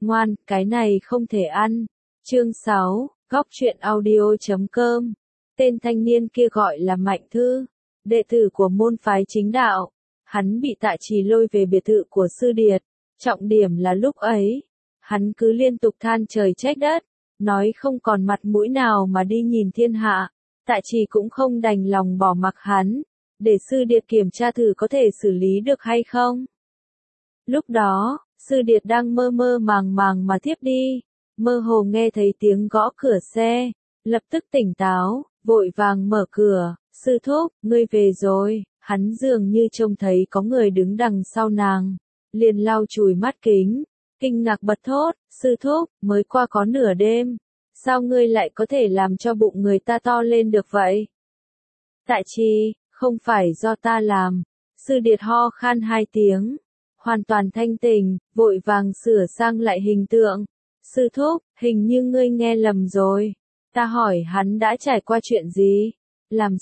Ngoan, cái này không thể ăn. Chương 6, Góc truyện audio.com. Tên thanh niên kia gọi là Mạnh Thư, đệ tử của môn phái chính đạo. Hắn bị Tạ Trì lôi về biệt thự của Sư Điệt. Trọng điểm là lúc ấy, hắn cứ liên tục than trời trách đất, nói không còn mặt mũi nào mà đi nhìn thiên hạ. Tạ Trì cũng không đành lòng bỏ mặc hắn, để Sư Điệt kiểm tra thử có thể xử lý được hay không. Lúc đó, Sư Điệt đang mơ mơ màng màng mà thiếp đi, mơ hồ nghe thấy tiếng gõ cửa xe, lập tức tỉnh táo, vội vàng mở cửa. Sư thúc, ngươi về rồi. Hắn dường như trông thấy có người đứng đằng sau nàng, liền lau chùi mắt kính, kinh ngạc bật thốt, sư thúc, mới qua có nửa đêm, sao ngươi lại có thể làm cho bụng người ta to lên được vậy? Tạ Trì, không phải do ta làm. Sư Điệt ho khan 2 tiếng, hoàn toàn thanh tỉnh, vội vàng sửa sang lại hình tượng. Sư thúc, hình như ngươi nghe lầm rồi. Ta hỏi hắn đã trải qua chuyện gì? Làm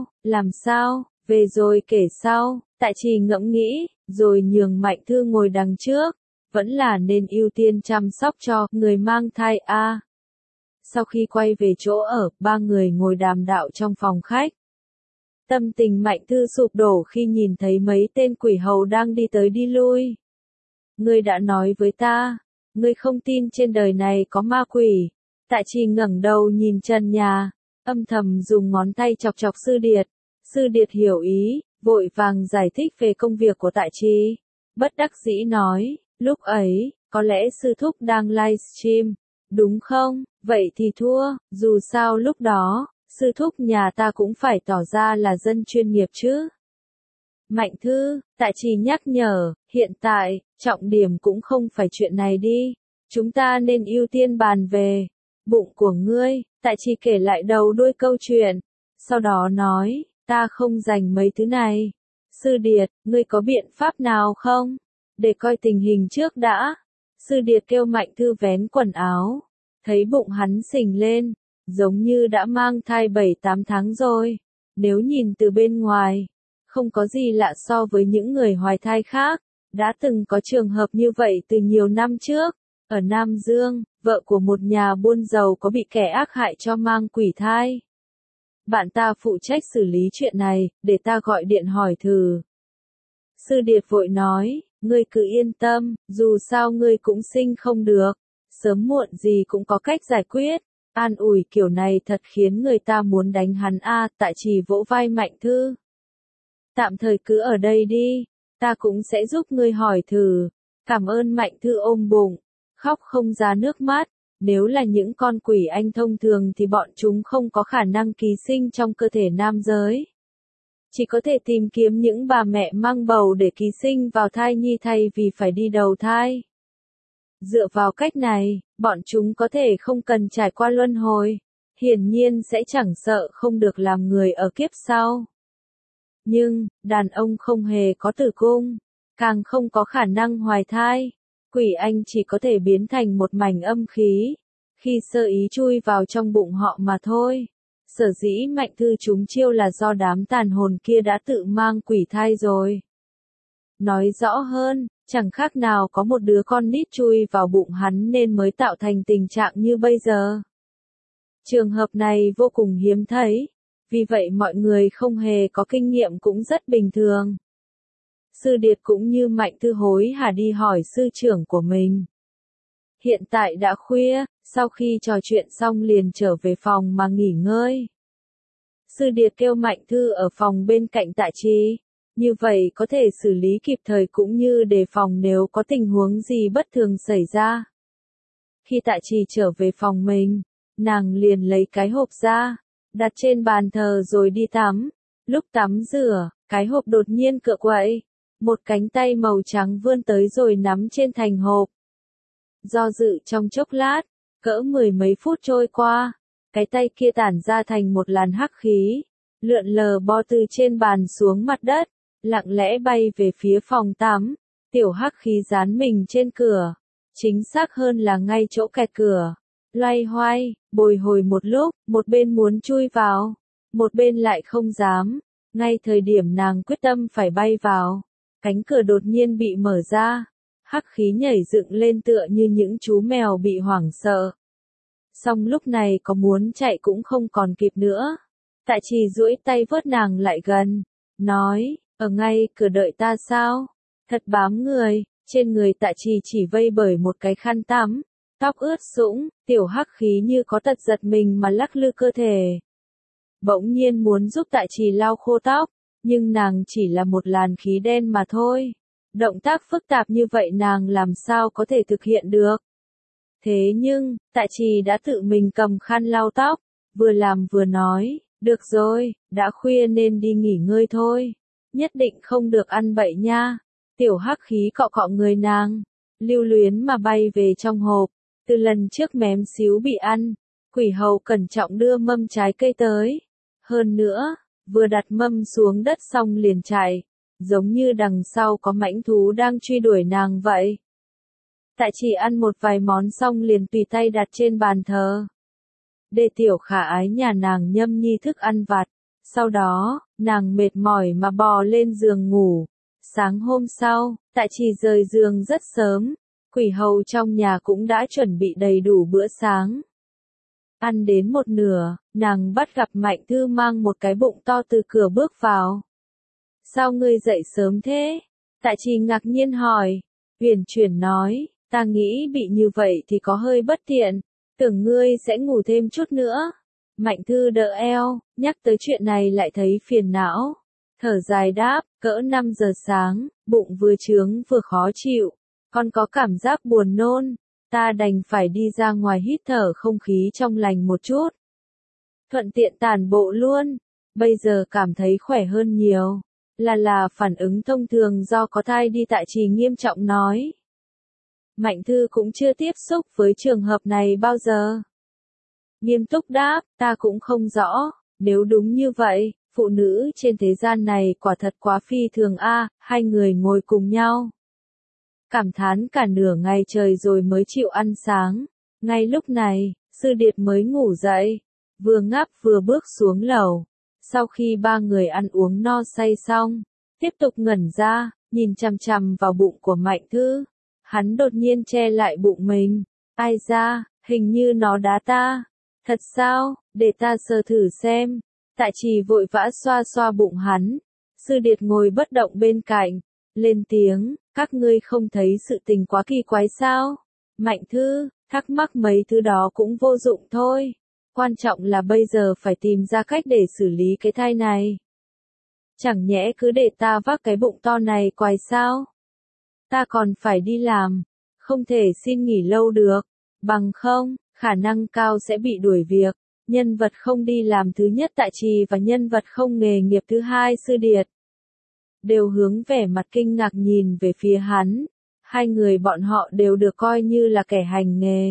sao? Về rồi kể sau. Tạ Trì ngẫm nghĩ, rồi nhường Mạnh Thư ngồi đằng trước. Vẫn là nên ưu tiên chăm sóc cho người mang thai a. Sau khi quay về chỗ ở, 3 người ngồi đàm đạo trong phòng khách. Tâm tình Mạnh Thư sụp đổ khi nhìn thấy mấy tên quỷ hầu đang đi tới đi lui. Ngươi đã nói với ta, ngươi không tin trên đời này có ma quỷ. Tạ Trì ngẩng đầu nhìn trần nhà, âm thầm dùng ngón tay chọc chọc Sư Điệt. Sư Điệt hiểu ý, vội vàng giải thích về công việc của Tạ Trì. Bất đắc dĩ nói, lúc ấy, có lẽ sư thúc đang livestream, đúng không? Vậy thì thua, dù sao lúc đó, sư thúc nhà ta cũng phải tỏ ra là dân chuyên nghiệp chứ. Mạnh Thư, Tạ Trì nhắc nhở, hiện tại, trọng điểm cũng không phải chuyện này đi. Chúng ta nên ưu tiên bàn về bụng của ngươi. Tạ Trì kể lại đầu đuôi câu chuyện, sau đó nói, ta không dành mấy thứ này. Sư Điệt, ngươi có biện pháp nào không? Để coi tình hình trước đã. Sư Điệt kêu Mạnh Thư vén quần áo, thấy bụng hắn xình lên, giống như đã mang thai 7-8 tháng rồi. Nếu nhìn từ bên ngoài, không có gì lạ so với những người hoài thai khác. Đã từng có trường hợp như vậy từ nhiều năm trước. Ở Nam Dương, vợ của một nhà buôn giàu có bị kẻ ác hại cho mang quỷ thai. Bạn ta phụ trách xử lý chuyện này, để ta gọi điện hỏi thử. Sư Điệt vội nói, ngươi cứ yên tâm, dù sao ngươi cũng sinh không được. Sớm muộn gì cũng có cách giải quyết. An ủi kiểu này thật khiến người ta muốn đánh hắn a. Tạ Trì vỗ vai Mạnh Thư. Tạm thời cứ ở đây đi, ta cũng sẽ giúp ngươi hỏi thử. Cảm ơn. Mạnh Thư ôm bụng, khóc không ra nước mắt. Nếu là những con quỷ anh thông thường thì bọn chúng không có khả năng ký sinh trong cơ thể nam giới. Chỉ có thể tìm kiếm những bà mẹ mang bầu để ký sinh vào thai nhi thay vì phải đi đầu thai. Dựa vào cách này, bọn chúng có thể không cần trải qua luân hồi. Hiển nhiên sẽ chẳng sợ không được làm người ở kiếp sau. Nhưng, đàn ông không hề có tử cung, càng không có khả năng hoài thai. Quỷ anh chỉ có thể biến thành một mảnh âm khí, khi sơ ý chui vào trong bụng họ mà thôi. Sở dĩ Mạnh Thư trúng chiêu là do đám tàn hồn kia đã tự mang quỷ thai rồi. Nói rõ hơn, chẳng khác nào có một đứa con nít chui vào bụng hắn nên mới tạo thành tình trạng như bây giờ. Trường hợp này vô cùng hiếm thấy, vì vậy mọi người không hề có kinh nghiệm cũng rất bình thường. Sư Điệt cũng như Mạnh Thư hối hả đi hỏi sư trưởng của mình. Hiện tại đã khuya, sau khi trò chuyện xong liền trở về phòng mà nghỉ ngơi. Sư Điệt kêu Mạnh Thư ở phòng bên cạnh Tạ Trì, như vậy có thể xử lý kịp thời cũng như đề phòng nếu có tình huống gì bất thường xảy ra. Khi Tạ Trì trở về phòng mình, nàng liền lấy cái hộp ra, đặt trên bàn thờ rồi đi tắm. Lúc tắm rửa, cái hộp đột nhiên cựa quậy. Một cánh tay màu trắng vươn tới rồi nắm trên thành hộp. Do dự trong chốc lát, cỡ 10 mấy phút trôi qua, cái tay kia tản ra thành một làn hắc khí, lượn lờ bò từ trên bàn xuống mặt đất, lặng lẽ bay về phía phòng tắm. Tiểu hắc khí dán mình trên cửa, chính xác hơn là ngay chỗ kẹt cửa. Loay hoay, bồi hồi một lúc, một bên muốn chui vào, một bên lại không dám. Ngay thời điểm nàng quyết tâm phải bay vào, cánh cửa đột nhiên bị mở ra. hắc khí nhảy dựng lên tựa như những chú mèo bị hoảng sợ. Xong lúc này có muốn chạy cũng không còn kịp nữa. Tạ Trì duỗi tay vớt nàng lại gần, nói, ở ngay cửa đợi ta sao? Thật bám người, trên người Tạ Trì chỉ vây bởi một cái khăn tắm, tóc ướt sũng, tiểu hắc khí như có tật giật mình mà lắc lư cơ thể. Bỗng nhiên muốn giúp Tạ Trì lau khô tóc, nhưng nàng chỉ là một làn khí đen mà thôi. Động tác phức tạp như vậy nàng làm sao có thể thực hiện được. Thế nhưng, Tạ Trì đã tự mình cầm khăn lau tóc, vừa làm vừa nói, được rồi, đã khuya nên đi nghỉ ngơi thôi. Nhất định không được ăn bậy nha. Tiểu hắc khí cọ cọ người nàng, lưu luyến mà bay về trong hộp. Từ lần trước mém xíu bị ăn, quỷ hầu cẩn trọng đưa mâm trái cây tới. Hơn nữa, vừa đặt mâm xuống đất xong liền chạy, giống như đằng sau có mãnh thú đang truy đuổi nàng vậy. Tạ Trì ăn một vài món xong liền tùy tay đặt trên bàn thờ. Để tiểu khả ái nhà nàng nhâm nhi thức ăn vặt. Sau đó, nàng mệt mỏi mà bò lên giường ngủ. Sáng hôm sau, Tạ Trì rời giường rất sớm. Quỷ hầu trong nhà cũng đã chuẩn bị đầy đủ bữa sáng. Ăn đến một nửa, nàng bắt gặp Mạnh Thư mang một cái bụng to từ cửa bước vào. Sao ngươi dậy sớm thế? Tạ Trì ngạc nhiên hỏi. Huyền chuyển nói, ta nghĩ bị như vậy thì có hơi bất tiện, tưởng ngươi sẽ ngủ thêm chút nữa. Mạnh Thư đỡ eo, nhắc tới chuyện này lại thấy phiền não. Thở dài đáp, cỡ 5 giờ sáng, bụng vừa chướng vừa khó chịu, còn có cảm giác buồn nôn, ta đành phải đi ra ngoài hít thở không khí trong lành một chút. Thuận tiện tản bộ luôn, bây giờ cảm thấy khỏe hơn nhiều. Là phản ứng thông thường do có thai đi. Tạ Trì nghiêm trọng nói. Mạnh Thư cũng chưa tiếp xúc với trường hợp này bao giờ. Nghiêm túc đáp, ta cũng không rõ, nếu đúng như vậy, phụ nữ trên thế gian này quả thật quá phi thường a. Hai người ngồi cùng nhau. Cảm thán cả nửa ngày trời rồi mới chịu ăn sáng. Ngay lúc này, Sư Điệt mới ngủ dậy, vừa ngáp vừa bước xuống lầu. Sau khi ba người ăn uống no say xong, tiếp tục ngẩn ra, nhìn chằm chằm vào bụng của Mạnh Thư. Hắn đột nhiên che lại bụng mình. Ai da, hình như nó đá ta. Thật sao, để ta sờ thử xem. Tạ Trì vội vã xoa xoa bụng hắn. Sư Điệt ngồi bất động bên cạnh, lên tiếng, các ngươi không thấy sự tình quá kỳ quái sao? Mạnh Thư, thắc mắc mấy thứ đó cũng vô dụng thôi. Quan trọng là bây giờ phải tìm ra cách để xử lý cái thai này. Chẳng nhẽ cứ để ta vác cái bụng to này quài sao? Ta còn phải đi làm, không thể xin nghỉ lâu được, bằng không, khả năng cao sẽ bị đuổi việc. Nhân vật không đi làm thứ nhất Tạ Trì và nhân vật không nghề nghiệp thứ hai Sư Điệt đều hướng vẻ mặt kinh ngạc nhìn về phía hắn. Hai người bọn họ đều được coi như là kẻ hành nghề.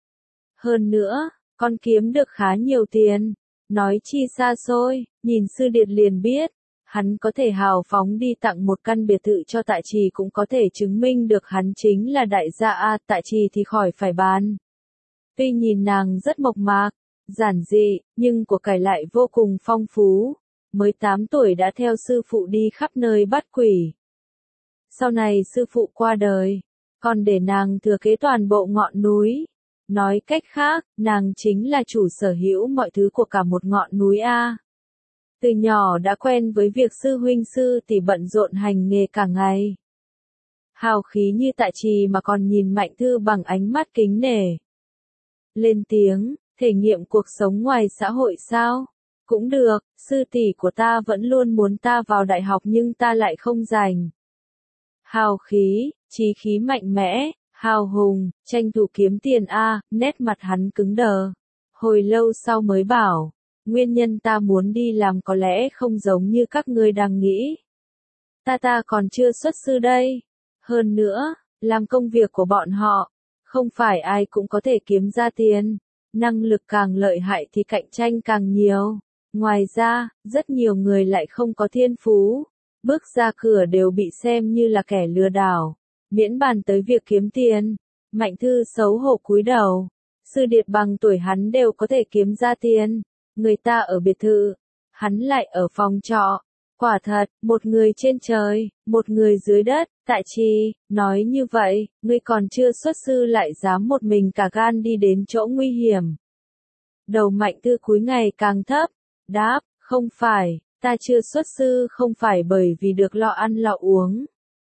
Hơn nữa, còn kiếm được khá nhiều tiền. Nói chi xa xôi, nhìn Sư Điệt liền biết. Hắn có thể hào phóng đi tặng một căn biệt thự cho Tạ Trì cũng có thể chứng minh được hắn chính là đại gia a. Tạ Trì thì khỏi phải bàn. Tuy nhìn nàng rất mộc mạc, giản dị, nhưng của cải lại vô cùng phong phú. Mới 8 tuổi đã theo sư phụ đi khắp nơi bắt quỷ. Sau này sư phụ qua đời, còn để nàng thừa kế toàn bộ ngọn núi. Nói cách khác, nàng chính là chủ sở hữu mọi thứ của cả một ngọn núi a. Từ nhỏ đã quen với việc sư huynh sư tỷ bận rộn hành nghề cả ngày. Hào khí như Tạ Trì mà còn nhìn Mạnh Thư bằng ánh mắt kính nể. Lên tiếng, thể nghiệm cuộc sống ngoài xã hội sao? Cũng được, sư tỷ của ta vẫn luôn muốn ta vào đại học nhưng ta lại không rảnh. Hào khí, chí khí mạnh mẽ, hào hùng, tranh thủ kiếm tiền a. Nét mặt hắn cứng đờ. Hồi lâu sau mới bảo, nguyên nhân ta muốn đi làm có lẽ không giống như các ngươi đang nghĩ. Ta còn chưa xuất sư đây. Hơn nữa, làm công việc của bọn họ, không phải ai cũng có thể kiếm ra tiền. Năng lực càng lợi hại thì cạnh tranh càng nhiều. Ngoài ra, rất nhiều người lại không có thiên phú. Bước ra cửa đều bị xem như là kẻ lừa đảo. Miễn bàn tới việc kiếm tiền. Mạnh Thư xấu hổ cúi đầu. Sư Điệt bằng tuổi hắn đều có thể kiếm ra tiền. Người ta ở biệt thự, hắn lại ở phòng trọ. Quả thật, một người trên trời, một người dưới đất, Tại Trì, nói như vậy, ngươi còn chưa xuất sư lại dám một mình cả gan đi đến chỗ nguy hiểm. Đầu Mạnh Thư cúi ngày càng thấp, đáp, không phải, ta chưa xuất sư không phải bởi vì được lo ăn lo uống,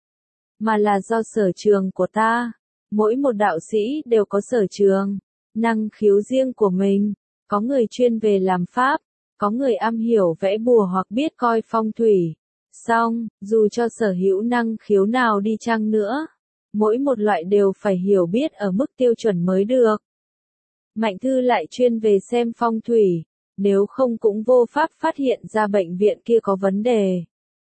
mà là do sở trường của ta. Mỗi một đạo sĩ đều có sở trường, năng khiếu riêng của mình, có người chuyên về làm pháp, có người am hiểu vẽ bùa hoặc biết coi phong thủy. Song, dù cho sở hữu năng khiếu nào đi chăng nữa, mỗi một loại đều phải hiểu biết ở mức tiêu chuẩn mới được. Mạnh Thư lại chuyên về xem phong thủy, nếu không cũng vô pháp phát hiện ra bệnh viện kia có vấn đề.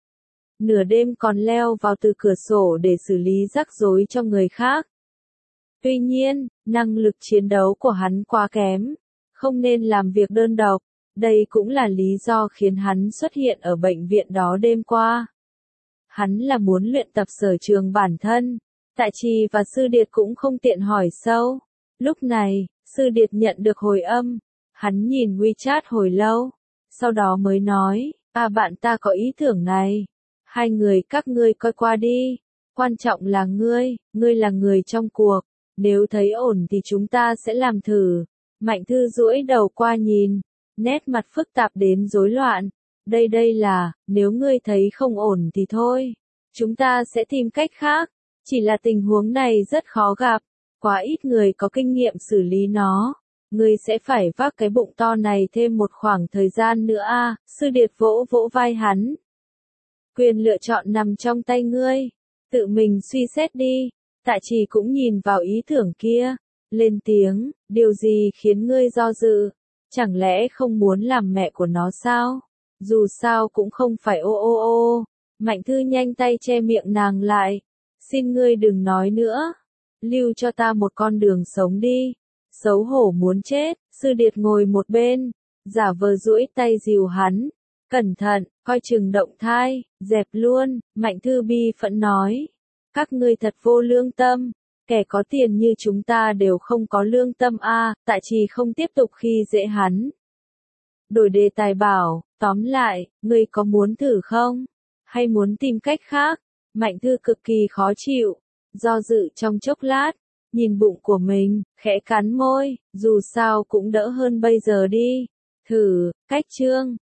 Nửa đêm còn leo vào từ cửa sổ để xử lý rắc rối cho người khác. Tuy nhiên, năng lực chiến đấu của hắn quá kém, không nên làm việc đơn độc. Đây cũng là lý do khiến hắn xuất hiện ở bệnh viện đó đêm qua. Hắn là muốn luyện tập sở trường bản thân. Tại Trì và Sư Điệt cũng không tiện hỏi sâu. Lúc này, Sư Điệt nhận được hồi âm. Hắn nhìn WeChat hồi lâu, sau đó mới nói, bạn ta có ý tưởng này. Hai người các ngươi coi qua đi. Quan trọng là ngươi là người trong cuộc. Nếu thấy ổn thì chúng ta sẽ làm thử. Mạnh Thư duỗi đầu qua nhìn, nét mặt phức tạp đến rối loạn. Đây là, nếu ngươi thấy không ổn thì thôi. Chúng ta sẽ tìm cách khác. Chỉ là tình huống này rất khó gặp. Quá ít người có kinh nghiệm xử lý nó. Ngươi sẽ phải vác cái bụng to này thêm một khoảng thời gian nữa à, Sư Điệt vỗ vỗ vai hắn. Quyền lựa chọn nằm trong tay ngươi. Tự mình suy xét đi. Tại Trì cũng nhìn vào ý tưởng kia. Lên tiếng, điều gì khiến ngươi do dự? Chẳng lẽ không muốn làm mẹ của nó sao? Dù sao cũng không phải ô. Mạnh Thư nhanh tay che miệng nàng lại. Xin ngươi đừng nói nữa. Lưu cho ta một con đường sống đi. Xấu hổ muốn chết, Sư Điệt ngồi một bên, giả vờ duỗi tay dìu hắn. Cẩn thận, coi chừng động thai, dẹp luôn, Mạnh Thư bi phẫn nói. Các ngươi thật vô lương tâm. Kẻ có tiền như chúng ta đều không có lương tâm a. Tại Trì không tiếp tục khi dễ hắn. Đổi đề tài bảo, tóm lại, ngươi có muốn thử không? Hay muốn tìm cách khác? Mạnh Thư cực kỳ khó chịu, do dự trong chốc lát, nhìn bụng của mình, khẽ cắn môi, dù sao cũng đỡ hơn bây giờ đi. Thử, cách chương.